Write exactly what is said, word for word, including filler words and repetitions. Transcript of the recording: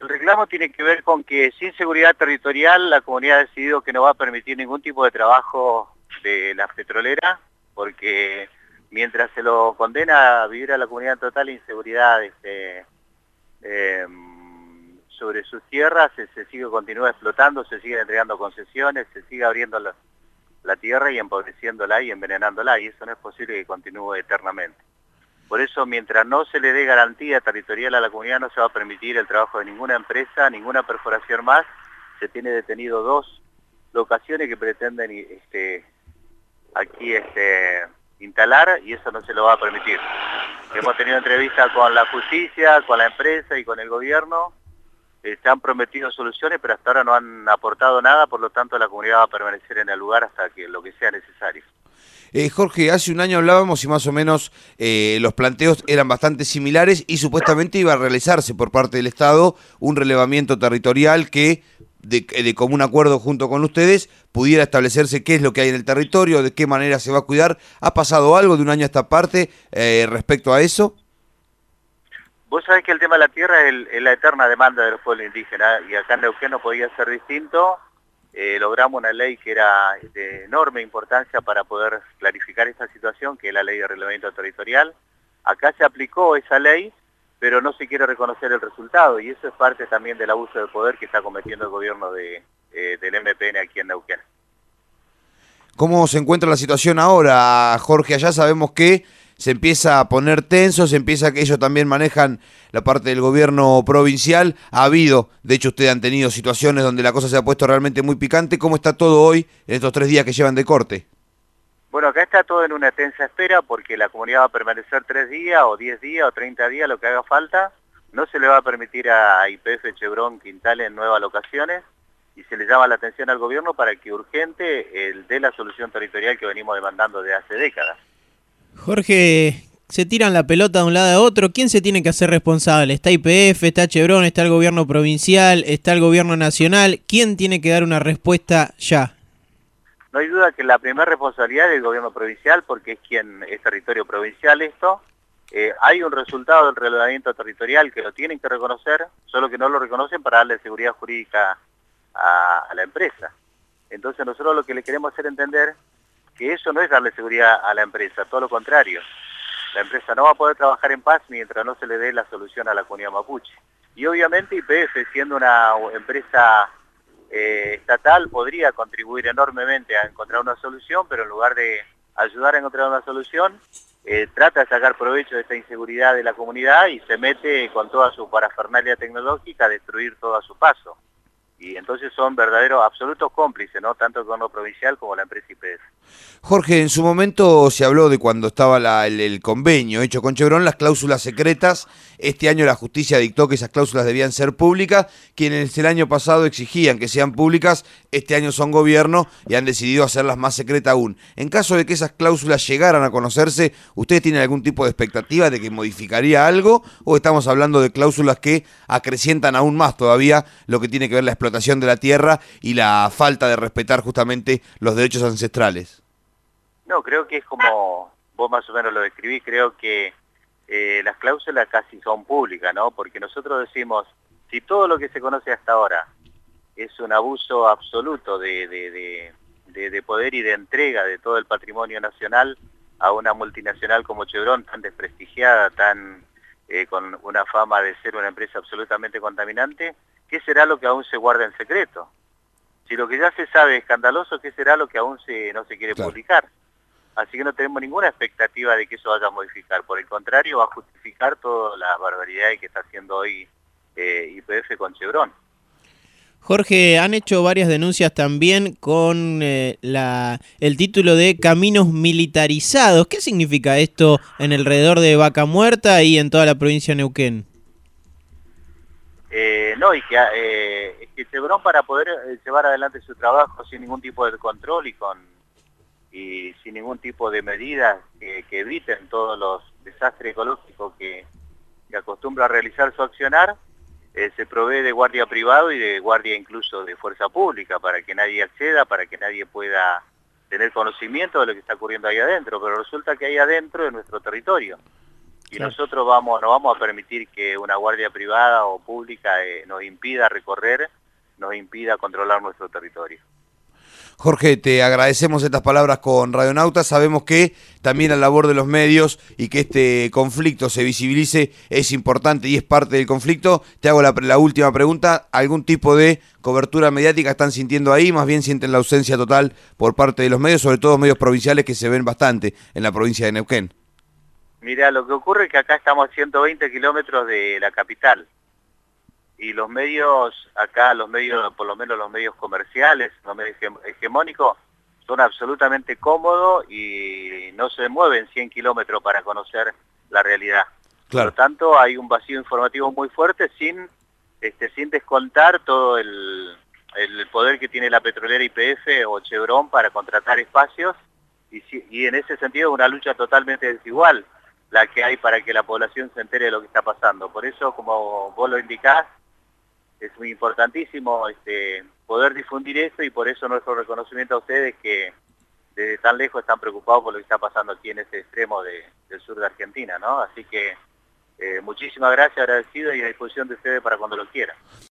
El reclamo tiene que ver con que sin seguridad territorial la comunidad ha decidido que no va a permitir ningún tipo de trabajo de las petroleras, porque mientras se lo condena a vivir a la comunidad en total inseguridad este, eh, sobre sus tierras, se, se sigue continúa explotando, se sigue entregando concesiones, se sigue abriendo la, la tierra y empobreciéndola y envenenándola, y eso no es posible que continúe eternamente. Por eso, mientras no se le dé garantía territorial a la comunidad, no se va a permitir el trabajo de ninguna empresa, ninguna perforación más. Se tiene detenido dos locaciones que pretenden este, aquí este, instalar, y eso no se lo va a permitir. Hemos tenido entrevistas con la justicia, con la empresa y con el gobierno. Eh, se han prometido soluciones, pero hasta ahora no han aportado nada, por lo tanto la comunidad va a permanecer en el lugar hasta que lo que sea necesario. Eh, Jorge, hace un año hablábamos y más o menos eh, los planteos eran bastante similares y supuestamente iba a realizarse por parte del Estado un relevamiento territorial que, de, de común acuerdo junto con ustedes, pudiera establecerse qué es lo que hay en el territorio, de qué manera se va a cuidar. ¿Ha pasado algo de un año a esta parte eh, respecto a eso? Vos sabés que el tema de la tierra es, el, es la eterna demanda de los pueblos indígenas, y acá en Neuquén no podía ser distinto. Eh, logramos una ley que era de enorme importancia para poder clarificar esta situación, que es la ley de reglamento territorial. Acá se aplicó esa ley, pero no se quiere reconocer el resultado, y eso es parte también del abuso de poder que está cometiendo el gobierno de, eh, del M P N aquí en Neuquén. ¿Cómo se encuentra la situación ahora, Jorge? Allá sabemos que se empieza a poner tenso, se empieza que ellos también manejan la parte del gobierno provincial. Ha habido, de hecho ustedes han tenido situaciones donde la cosa se ha puesto realmente muy picante. ¿Cómo está todo hoy en estos tres días que llevan de corte? Bueno, acá está todo en una tensa espera porque la comunidad va a permanecer tres días o diez días o treinta días, lo que haga falta. No se le va a permitir a Y P F, Chevron, Quintal en nuevas locaciones, y se le llama la atención al gobierno para que urgente el dé la solución territorial que venimos demandando desde hace décadas. Jorge, se tiran la pelota de un lado a otro. ¿Quién se tiene que hacer responsable? Está Y P F, está Chevron, está el gobierno provincial, está el gobierno nacional. ¿Quién tiene que dar una respuesta ya? No hay duda que la primera responsabilidad es del gobierno provincial, porque es quien es territorio provincial esto. Eh, hay un resultado del relevamiento territorial que lo tienen que reconocer, solo que no lo reconocen para darle seguridad jurídica a, a la empresa. Entonces nosotros lo que le queremos hacer entender que eso no es darle seguridad a la empresa, todo lo contrario. La empresa no va a poder trabajar en paz mientras no se le dé la solución a la comunidad mapuche. Y obviamente Y P F, siendo una empresa eh, estatal, podría contribuir enormemente a encontrar una solución, pero en lugar de ayudar a encontrar una solución, eh, trata de sacar provecho de esta inseguridad de la comunidad y se mete con toda su parafernalia tecnológica a destruir todo a su paso. Y entonces son verdaderos, absolutos cómplices, ¿no? Tanto el gobierno provincial como la empresa Y P F. Jorge, en su momento se habló de cuando estaba la, el, el convenio hecho con Chevron, las cláusulas secretas. Este año la justicia dictó que esas cláusulas debían ser públicas. Quienes el año pasado exigían que sean públicas, este año son gobierno y han decidido hacerlas más secretas aún. En caso de que esas cláusulas llegaran a conocerse, ¿ustedes tienen algún tipo de expectativa de que modificaría algo? ¿O estamos hablando de cláusulas que acrecientan aún más todavía lo que tiene que ver la explotación de la tierra y la falta de respetar justamente los derechos ancestrales? No, creo que es como vos más o menos lo describís. Creo que eh, las cláusulas casi son públicas, ¿no? Porque nosotros decimos, si todo lo que se conoce hasta ahora es un abuso absoluto de, de, de, de, de poder y de entrega de todo el patrimonio nacional a una multinacional como Chevron, tan desprestigiada, tan eh, con una fama de ser una empresa absolutamente contaminante, ¿qué será lo que aún se guarda en secreto? Si lo que ya se sabe es escandaloso, ¿qué será lo que aún se, no se quiere claro. publicar? Así que no tenemos ninguna expectativa de que eso vaya a modificar. Por el contrario, va a justificar toda la barbaridad que está haciendo hoy eh, Y P F con Chevron. Jorge, han hecho varias denuncias también con eh, la, el título de caminos militarizados. ¿Qué significa esto en alrededor de Vaca Muerta y en toda la provincia de Neuquén? Eh, no, y que, eh, que Chevron, para poder eh, llevar adelante su trabajo sin ningún tipo de control y con y sin ningún tipo de medidas que, que eviten todos los desastres ecológicos que, que acostumbra a realizar su accionar, eh, se provee de guardia privado y de guardia incluso de fuerza pública para que nadie acceda, para que nadie pueda tener conocimiento de lo que está ocurriendo ahí adentro, pero resulta que ahí adentro es nuestro territorio. Y Claro. nosotros vamos, no vamos a permitir que una guardia privada o pública eh, nos impida recorrer, nos impida controlar nuestro territorio. Jorge, te agradecemos estas palabras con Radionautas. Sabemos que también la labor de los medios y que este conflicto se visibilice es importante y es parte del conflicto. Te hago la, la última pregunta. ¿Algún tipo de cobertura mediática están sintiendo ahí? Más bien sienten la ausencia total por parte de los medios, sobre todo medios provinciales que se ven bastante en la provincia de Neuquén. Mira, lo que ocurre es que acá estamos a ciento veinte kilómetros de la capital. Y los medios, acá los medios, por lo menos los medios comerciales, los medios hegemónicos, son absolutamente cómodos y no se mueven cien kilómetros para conocer la realidad. Claro. Por lo tanto, hay un vacío informativo muy fuerte sin, este, sin descontar todo el, el poder que tiene la petrolera Y P F o Chevron para contratar espacios y, y en ese sentido una lucha totalmente desigual la que hay para que la población se entere de lo que está pasando. Por eso, como vos lo indicás, es muy importantísimo este, poder difundir esto y por eso nuestro reconocimiento a ustedes que desde tan lejos están preocupados por lo que está pasando aquí en ese extremo de, del sur de Argentina, ¿no? Así que eh, muchísimas gracias, agradecido y a disposición de ustedes para cuando lo quieran.